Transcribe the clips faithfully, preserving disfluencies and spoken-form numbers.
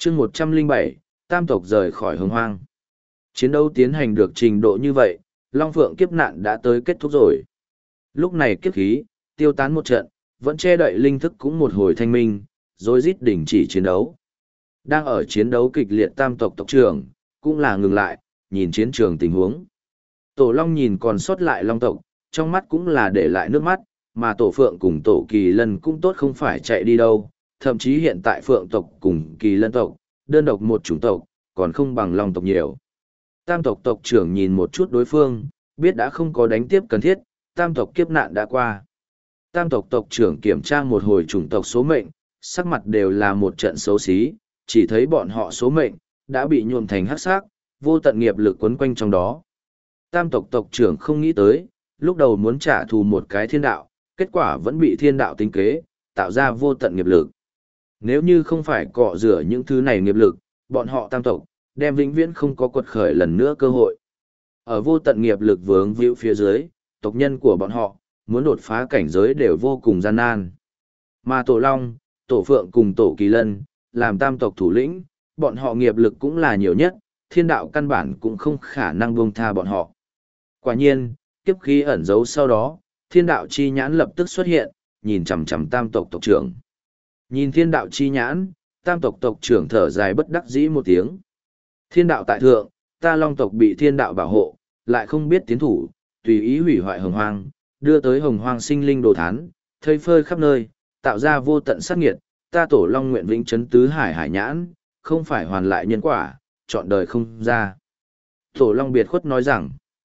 chương một trăm lẻ bảy, tam tộc rời khỏi hồng hoang. Chiến đấu tiến hành được trình độ như vậy, Long Phượng kiếp nạn đã tới kết thúc rồi. Lúc này kiếp khí, tiêu tán một trận, vẫn che đậy linh thức cũng một hồi thanh minh, rồi rít đỉnh chỉ chiến đấu. Đang ở chiến đấu kịch liệt tam tộc tộc trưởng, cũng là ngừng lại, nhìn chiến trường tình huống. Tổ Long nhìn còn sót lại Long tộc, trong mắt cũng là để lại nước mắt, mà Tổ Phượng cùng Tổ Kỳ Lân cũng tốt không phải chạy đi đâu, thậm chí hiện tại Phượng tộc cùng Kỳ Lân tộc, đơn độc một chủng tộc, còn không bằng Long tộc nhiều. Tam tộc tộc trưởng nhìn một chút đối phương, biết đã không có đánh tiếp cần thiết, tam tộc kiếp nạn đã qua. Tam tộc tộc trưởng kiểm tra một hồi chủng tộc số mệnh, sắc mặt đều là một trận xấu xí, chỉ thấy bọn họ số mệnh, đã bị nhuộm thành hắc sắc, vô tận nghiệp lực quấn quanh trong đó. Tam tộc tộc trưởng không nghĩ tới, lúc đầu muốn trả thù một cái thiên đạo, kết quả vẫn bị thiên đạo tính kế, tạo ra vô tận nghiệp lực. Nếu như không phải cọ rửa những thứ này nghiệp lực, bọn họ tam tộc, đem vĩnh viễn không có quật khởi lần nữa cơ hội. Ở vô tận nghiệp lực vướng víu phía dưới, tộc nhân của bọn họ, muốn đột phá cảnh giới đều vô cùng gian nan. Mà Tổ Long, Tổ Phượng cùng Tổ Kỳ Lân, làm tam tộc thủ lĩnh, bọn họ nghiệp lực cũng là nhiều nhất, thiên đạo căn bản cũng không khả năng buông tha bọn họ. Quả nhiên, kiếp khí ẩn giấu sau đó, thiên đạo chi nhãn lập tức xuất hiện, nhìn chằm chằm tam tộc tộc trưởng. Nhìn thiên đạo chi nhãn, tam tộc tộc trưởng thở dài bất đắc dĩ một tiếng. Thiên đạo tại thượng, ta Long tộc bị thiên đạo bảo hộ, lại không biết tiến thủ, tùy ý hủy hoại hồng hoang, đưa tới hồng hoang sinh linh đồ thán, thây phơi khắp nơi, tạo ra vô tận sát nghiệt, ta Tổ Long nguyện vĩnh chấn tứ hải hải nhãn, không phải hoàn lại nhân quả, chọn đời không ra. Tổ Long biệt khuất nói rằng,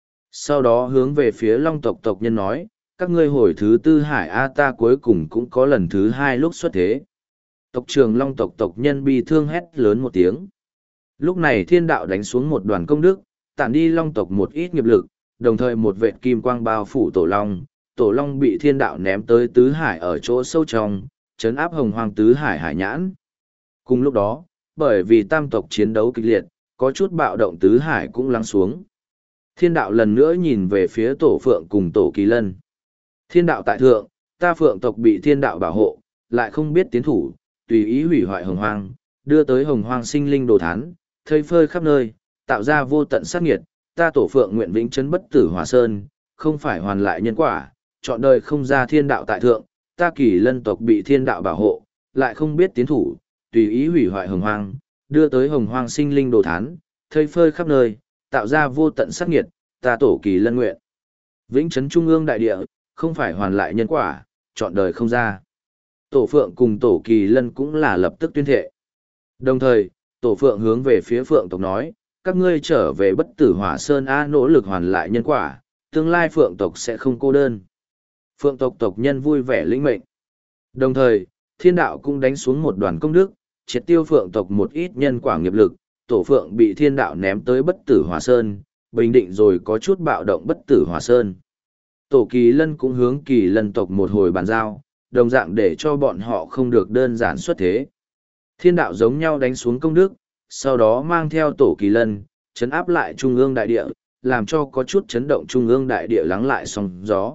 sau đó hướng về phía Long tộc tộc nhân nói, các ngươi hồi thứ tư hải A ta cuối cùng cũng có lần thứ hai lúc xuất thế. Tộc trưởng Long tộc tộc nhân bi thương hét lớn một tiếng. Lúc này thiên đạo đánh xuống một đoàn công đức, tản đi Long tộc một ít nghiệp lực, đồng thời một vệt kim quang bao phủ Tổ Long. Tổ Long bị thiên đạo ném tới tứ hải ở chỗ sâu trong, chấn áp hồng hoang tứ hải hải nhãn. Cùng lúc đó, bởi vì tam tộc chiến đấu kịch liệt, có chút bạo động tứ hải cũng lắng xuống. Thiên đạo lần nữa nhìn về phía Tổ Phượng cùng Tổ Kỳ Lân. Thiên đạo tại thượng, ta Phượng tộc bị thiên đạo bảo hộ, lại không biết tiến thủ, tùy ý hủy hoại hồng hoang, đưa tới hồng hoang sinh linh đồ thán, thây phơi khắp nơi, tạo ra vô tận sát nghiệt, ta Tổ Phượng nguyện vĩnh chấn bất tử Hòa Sơn, không phải hoàn lại nhân quả, chọn đời không ra thiên đạo tại thượng, ta Kỳ Lân tộc bị thiên đạo bảo hộ, lại không biết tiến thủ, tùy ý hủy hoại hồng hoang, đưa tới hồng hoang sinh linh đồ thán, thây phơi khắp nơi, tạo ra vô tận sát nghiệt, ta Tổ Kỳ Lân nguyện vĩnh chấn trung ương đại địa, không phải hoàn lại nhân quả, chọn đời không ra. Tổ Phượng cùng Tổ Kỳ Lân cũng là lập tức tuyên thệ. Đồng thời, Tổ Phượng hướng về phía Phượng tộc nói, các ngươi trở về bất tử Hỏa Sơn A nỗ lực hoàn lại nhân quả, tương lai Phượng tộc sẽ không cô đơn. Phượng tộc tộc nhân vui vẻ lĩnh mệnh. Đồng thời, thiên đạo cũng đánh xuống một đoàn công đức, triệt tiêu Phượng tộc một ít nhân quả nghiệp lực, Tổ Phượng bị thiên đạo ném tới bất tử Hỏa Sơn, bình định rồi có chút bạo động bất tử Hỏa Sơn. Tổ Kỳ Lân cũng hướng Kỳ Lân tộc một hồi bàn giao, đồng dạng để cho bọn họ không được đơn giản xuất thế. Thiên đạo giống nhau đánh xuống công đức, sau đó mang theo Tổ Kỳ Lân, chấn áp lại trung ương đại địa, làm cho có chút chấn động trung ương đại địa lắng lại sóng gió.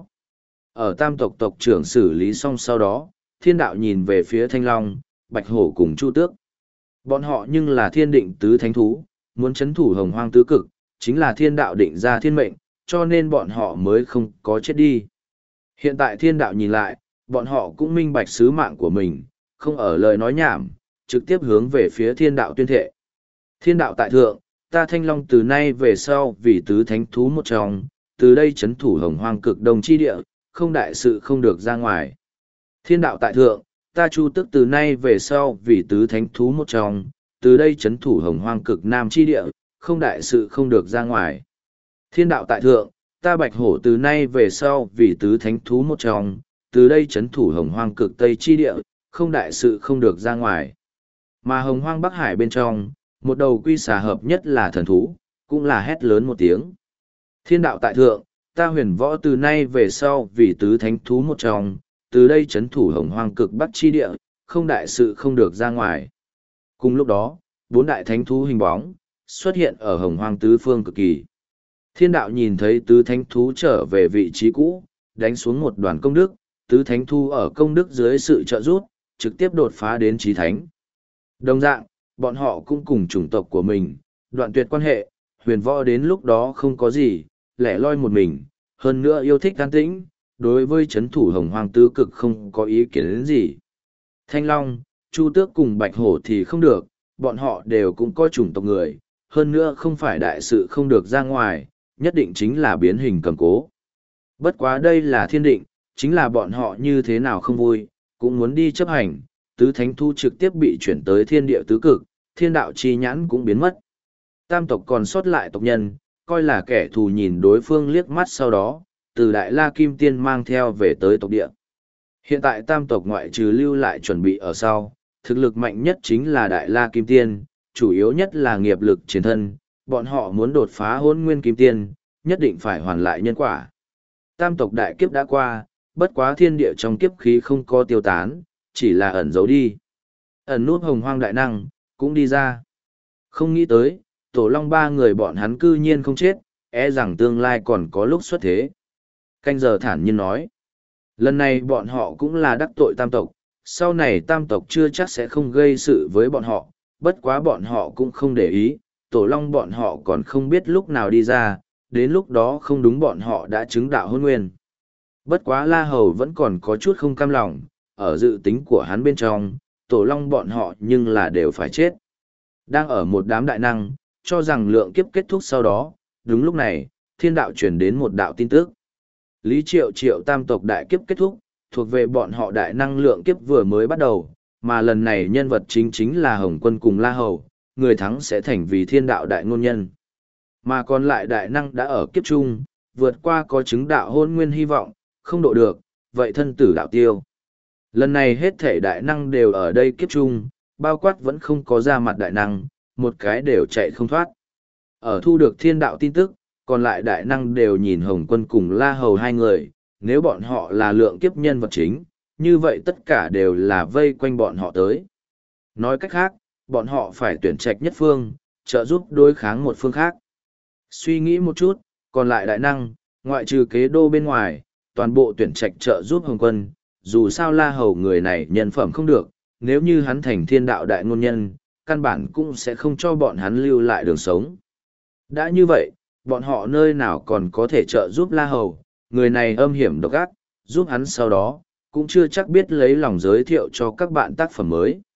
Ở tam tộc tộc trưởng xử lý xong sau đó, thiên đạo nhìn về phía Thanh Long, Bạch Hổ cùng Chu Tước. Bọn họ nhưng là thiên định tứ thánh thú, muốn chấn thủ hồng hoang tứ cực, chính là thiên đạo định ra thiên mệnh, cho nên bọn họ mới không có chết đi. Hiện tại thiên đạo nhìn lại, bọn họ cũng minh bạch sứ mạng của mình, không ở lời nói nhảm, trực tiếp hướng về phía thiên đạo tuyên thệ. Thiên đạo tại thượng, ta Thanh Long từ nay về sau vì tứ thánh thú một trong, từ đây chấn thủ hồng hoang cực đông chi địa, không đại sự không được ra ngoài. Thiên đạo tại thượng, ta Chu Tước từ nay về sau vì tứ thánh thú một trong, từ đây chấn thủ hồng hoang cực nam chi địa, không đại sự không được ra ngoài. Thiên đạo tại thượng, ta Bạch Hổ từ nay về sau vì tứ thánh thú một trong, từ đây chấn thủ hồng hoang cực tây chi địa, không đại sự không được ra ngoài. Mà hồng hoang Bắc Hải bên trong, một đầu quy xà hợp nhất là thần thú, cũng là hét lớn một tiếng. Thiên đạo tại thượng, ta Huyền Võ từ nay về sau vì tứ thánh thú một trong, từ đây chấn thủ hồng hoang cực bắc chi địa, không đại sự không được ra ngoài. Cùng lúc đó, bốn đại thánh thú hình bóng, xuất hiện ở hồng hoang tứ phương cực kỳ. Thiên đạo nhìn thấy tứ thánh thú trở về vị trí cũ, đánh xuống một đoàn công đức, tứ thánh thú ở công đức dưới sự trợ giúp, trực tiếp đột phá đến chí thánh. Đồng dạng, bọn họ cũng cùng chủng tộc của mình, đoạn tuyệt quan hệ, huyền võ đến lúc đó không có gì, lẻ loi một mình, hơn nữa yêu thích an tĩnh, đối với chấn thủ hồng hoang tứ cực không có ý kiến đến gì. Thanh Long, Chu Tước cùng Bạch Hổ thì không được, bọn họ đều cũng có chủng tộc người, hơn nữa không phải đại sự không được ra ngoài, nhất định chính là biến hình cầm cố. Bất quá đây là thiên định, chính là bọn họ như thế nào không vui, cũng muốn đi chấp hành, tứ thánh thu trực tiếp bị chuyển tới thiên địa tứ cực, thiên đạo chi nhãn cũng biến mất. Tam tộc còn sót lại tộc nhân, coi là kẻ thù nhìn đối phương liếc mắt sau đó, từ Đại La Kim Tiên mang theo về tới tộc địa. Hiện tại tam tộc ngoại trừ lưu lại chuẩn bị ở sau, thực lực mạnh nhất chính là Đại La Kim Tiên, chủ yếu nhất là nghiệp lực chiến thân, bọn họ muốn đột phá hôn nguyên Kim Tiên, nhất định phải hoàn lại nhân quả. Tam tộc đại kiếp đã qua, bất quá thiên địa trong kiếp khí không có tiêu tán, chỉ là ẩn giấu đi. Ẩn nút hồng hoang đại năng, cũng đi ra. Không nghĩ tới, tổ long ba người bọn hắn cư nhiên không chết, e rằng tương lai còn có lúc xuất thế. Canh giờ thản nhiên nói. Lần này bọn họ cũng là đắc tội tam tộc, sau này tam tộc chưa chắc sẽ không gây sự với bọn họ, bất quá bọn họ cũng không để ý, tổ long bọn họ còn không biết lúc nào đi ra, đến lúc đó không đúng bọn họ đã chứng đạo hôn nguyên. Bất quá La Hầu vẫn còn có chút không cam lòng, ở dự tính của hắn bên trong, tổ long bọn họ nhưng là đều phải chết. Đang ở một đám đại năng, cho rằng lượng kiếp kết thúc sau đó, đúng lúc này, thiên đạo truyền đến một đạo tin tức. Lý Triệu Triệu tam tộc đại kiếp kết thúc, thuộc về bọn họ đại năng lượng kiếp vừa mới bắt đầu, mà lần này nhân vật chính chính là Hồng Quân cùng La Hầu, người thắng sẽ thành vì thiên đạo đại ngôn nhân. Mà còn lại đại năng đã ở kiếp chung, vượt qua có chứng đạo hôn nguyên hy vọng, không độ được, vậy thân tử đạo tiêu. Lần này hết thể đại năng đều ở đây kiếp chung, bao quát vẫn không có ra mặt đại năng, một cái đều chạy không thoát. Ở thu được thiên đạo tin tức, còn lại đại năng đều nhìn Hồng Quân cùng La Hầu hai người, nếu bọn họ là lượng kiếp nhân vật chính, như vậy tất cả đều là vây quanh bọn họ tới. Nói cách khác, bọn họ phải tuyển trạch nhất phương, trợ giúp đối kháng một phương khác. Suy nghĩ một chút, còn lại đại năng, ngoại trừ kế đô bên ngoài, toàn bộ tuyển trạch trợ giúp Hồng Quân, dù sao La Hầu người này nhân phẩm không được, nếu như hắn thành thiên đạo đại ngôn nhân, căn bản cũng sẽ không cho bọn hắn lưu lại đường sống. Đã như vậy, bọn họ nơi nào còn có thể trợ giúp La Hầu, người này âm hiểm độc ác, giúp hắn sau đó, cũng chưa chắc biết lấy lòng giới thiệu cho các bạn tác phẩm mới.